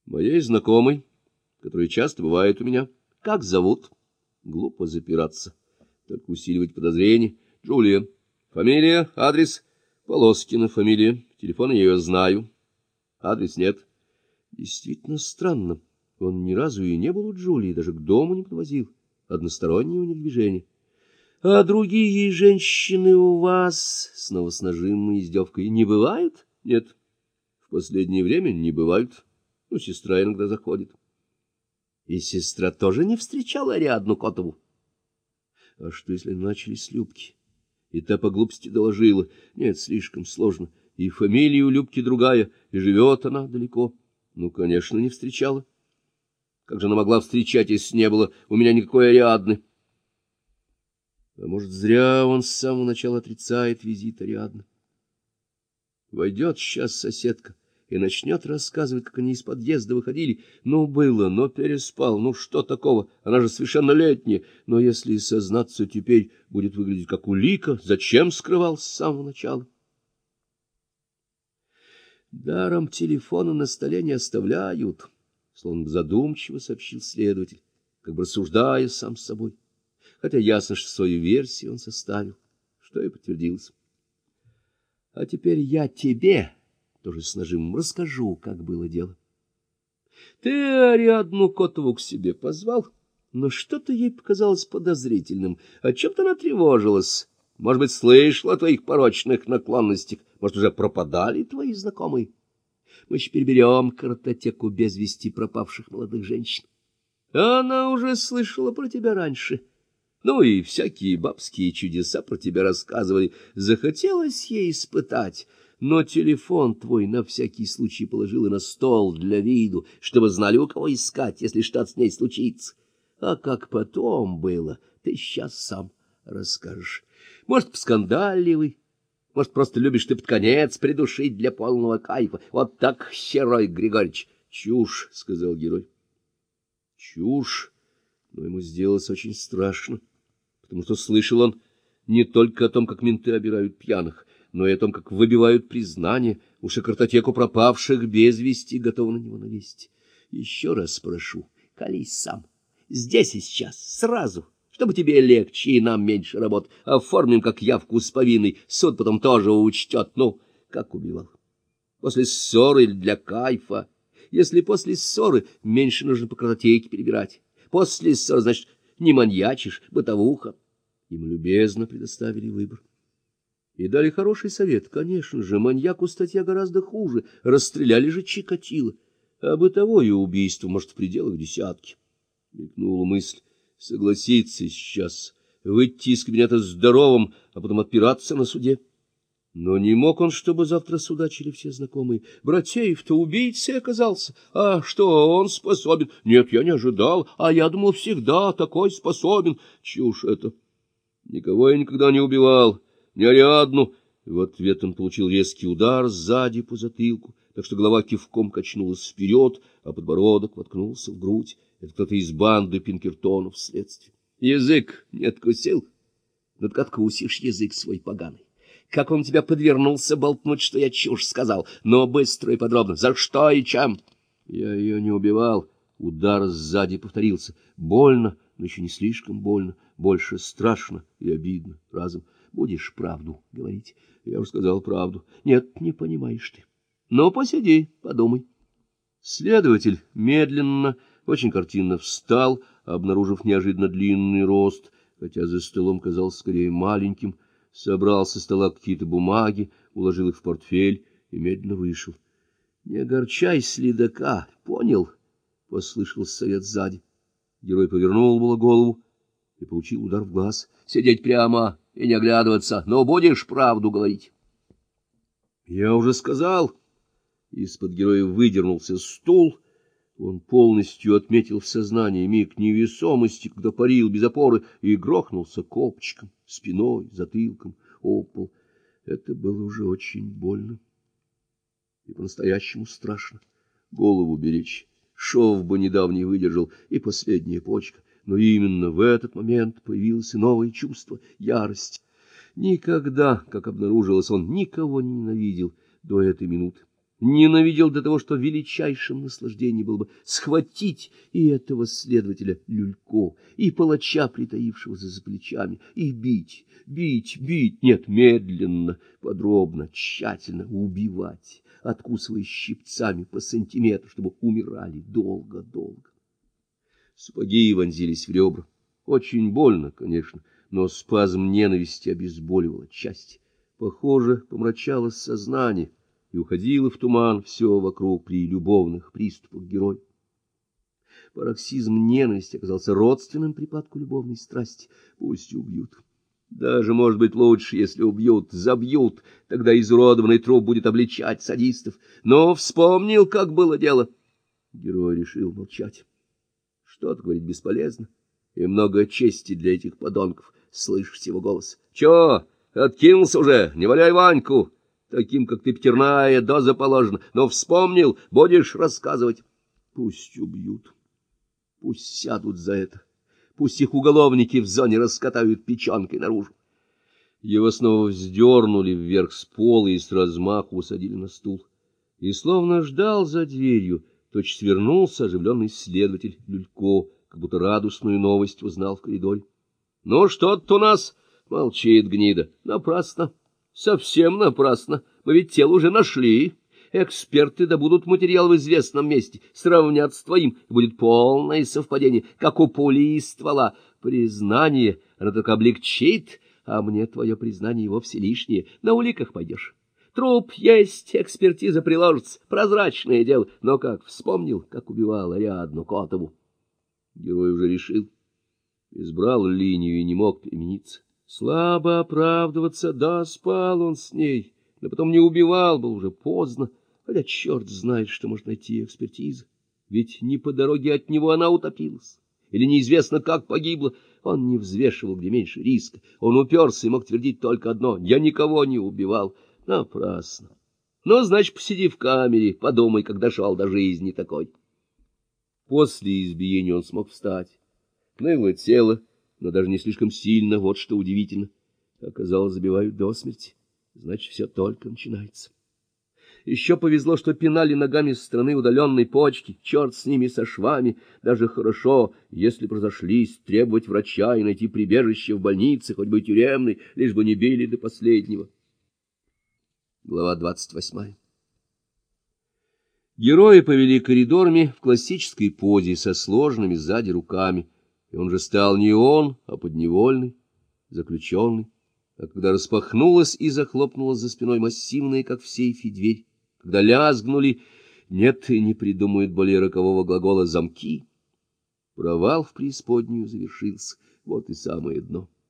Моей знакомой, который часто бывает у меня. Как зовут? Глупо запираться, только усиливать подозрения. Джулия. Фамилия, адрес? Полоскина фамилия. Телефон я ее знаю. Адрес нет. Действительно странно. Он ни разу и не был у Джулии, даже к дому не подвозил. Одностороннее у них движение. — А другие женщины у вас, — снова с нажимом и издевкой, — не бывают? — Нет. В последнее время не бывают. Ну, сестра иногда заходит. И сестра тоже не встречала Ариадну Котову. А что, если начали с Любки? И та по глупости доложила. Нет, слишком сложно. И фамилия у Любки другая, и живет она далеко. Ну, конечно, не встречала. Как же она могла встречать, если не было у меня никакой Ариадны? А может, зря он с самого начала отрицает визит Ариадны. Войдет сейчас соседка и начнет рассказывать, как они из подъезда выходили. Ну, было, но переспал, ну, что такого? Она же совершеннолетняя. Но если сознаться теперь, будет выглядеть как улика. Зачем скрывал с самого начала? Даром телефона на столе не оставляют, словно задумчиво сообщил следователь, как бы рассуждая сам с собой. Хотя ясно, что свою версию он составил, что и подтвердилось. А теперь я тебе, тоже с нажимом, расскажу, как было дело. Ты Ариадну Котову к себе позвал, но что-то ей показалось подозрительным, о чем-то она тревожилась. Может быть, слышала о твоих порочных наклонностях, может, уже пропадали твои знакомые. Мы еще переберем картотеку без вести пропавших молодых женщин. Она уже слышала про тебя раньше. Ну и всякие бабские чудеса про тебя рассказывали. Захотелось ей испытать, но телефон твой на всякий случай положила на стол для виду, чтобы знали, у кого искать, если что-то с ней случится. А как потом было, ты сейчас сам расскажешь. Может, поскандальливый, может, просто любишь ты под конец придушить для полного кайфа. Вот так, Херой Григорьевич. Чушь, — сказал герой. Чушь, но ему сделалось очень страшно, потому что слышал он не только о том, как менты обирают пьяных, но и о том, как выбивают признание. Уж и картотеку пропавших без вести готовы на него навесить. Еще раз прошу, колись сам, здесь и сейчас, сразу, чтобы тебе легче и нам меньше работ. Оформим как явку с повинной, суд потом тоже учтет. Ну, как убивал? После ссоры или для кайфа? Если после ссоры, меньше нужно по картотеке перебирать. После ссоры, значит, не маньячишь, бытовуха. Им любезно предоставили выбор. И дали хороший совет. Конечно же, маньяку статья гораздо хуже. Расстреляли же Чикатило. А бытовое убийство, может, в пределах десятки. Мелькнула мысль. Согласиться сейчас, выйти из кабинета здоровым, а потом отпираться на суде. Но не мог он, чтобы завтра судачили все знакомые. Братеев-то убийцей оказался. А что он способен? Нет, я не ожидал, а я думал, всегда такой способен. Чушь это. Никого я никогда не убивал, ни Ариадну. В ответ он получил резкий удар сзади по затылку, так что голова кивком качнулась вперед, а подбородок воткнулся в грудь. Это кто-то из банды Пинкертонов вследствие. Язык не откусил? Ну так откусишь язык свой поганый. Как он тебя подвернулся болтнуть, что я чушь сказал, но быстро и подробно. За что и чем? Я ее не убивал. Удар сзади повторился. Больно, но еще не слишком больно. Больше страшно и обидно разом. Будешь правду говорить? Я уже сказал правду. Нет, не понимаешь ты. Ну, посиди, подумай. Следователь медленно, очень картинно встал, обнаружив неожиданно длинный рост, хотя за столом казался скорее маленьким, собрал со стола какие-то бумаги, уложил их в портфель и медленно вышел. — Не огорчай следака, понял? — послышался совет сзади. Герой повернул было голову и получил удар в глаз. — Сидеть прямо и не оглядываться, но будешь правду говорить. — Я уже сказал. Из-под героя выдернулся стул. Он полностью отметил в сознании миг невесомости, когда парил без опоры, и грохнулся копчиком, спиной, затылком, об пол. Это было уже очень больно и по-настоящему страшно. Голову беречь. Шов бы недавний выдержал, и последняя почка. Но именно в этот момент появилось новое чувство — ярость. Никогда, как обнаружилось, он никого не ненавидел до этой минуты. Ненавидел до того, что величайшим наслаждением было бы схватить и этого следователя Люлько, и палача, притаившегося за плечами, и бить, нет, медленно, подробно, тщательно убивать, откусывая щипцами по сантиметру, чтобы умирали долго-долго. Сапоги вонзились в ребра. Очень больно, конечно, но спазм ненависти обезболивал отчасти. Похоже, помрачалось сознание, и уходило в туман все вокруг при любовных приступах героя. Пароксизм ненависти оказался родственным припадку любовной страсти. Пусть убьют. Даже, может быть, лучше, если убьют, забьют, тогда изуродованный труп будет обличать садистов. Но вспомнил, как было дело. Герой решил молчать. Что-то говорить бесполезно, и много чести для этих подонков слышать его голос. — Чё, откинулся уже? Не валяй Ваньку! Таким, как ты, пятерная доза положена. Но вспомнил, будешь рассказывать. Пусть убьют, пусть сядут за это. Пусть их уголовники в зоне раскатают печенкой наружу. Его снова вздернули вверх с пола и с размаху усадили на стул. И словно ждал за дверью, точно свернулся оживленный следователь Люлько, как будто радостную новость узнал в коридоре. — Ну, что-то у нас... — молчит гнида. — Напрасно. Совсем напрасно. Мы ведь тело уже нашли. Эксперты добудут материал в известном месте, сравнят с твоим, и будет полное совпадение, как у пули из ствола. Признание оно только облегчит, а мне твое признание вовсе лишнее. На уликах пойдешь. Труп есть, экспертиза приложится, прозрачное дело. Но как вспомнил, как убивал Ариадну Котову. Герой уже решил. Избрал линию и не мог перемениться. Слабо оправдываться, да, спал он с ней, но потом не убивал, было уже поздно, хотя черт знает, что может найти экспертиза. Ведь не по дороге от него она утопилась, или неизвестно, как погибла. Он не взвешивал, где меньше риска. Он уперся и мог твердить только одно: я никого не убивал. Напрасно. Ну, значит, посиди в камере, подумай, как дошел до жизни такой. После избиения он смог встать. Ныло тело, но даже не слишком сильно, вот что удивительно. Оказалось, забивают до смерти. Значит, все только начинается. Еще повезло, что пинали ногами со стороны удаленной почки. Черт с ними, со швами. Даже хорошо, если разошлись, требовать врача и найти прибежище в больнице, хоть бы тюремной, лишь бы не били до последнего. Глава 28. Герои повели коридорами в классической позе со сложенными сзади руками. И он же стал не он, а подневольный, заключенный. А когда распахнулась и захлопнулась за спиной массивная, как в сейфе, дверь, когда лязгнули, нет, и не придумают более рокового глагола, замки, провал в преисподнюю завершился. Вот и самое дно.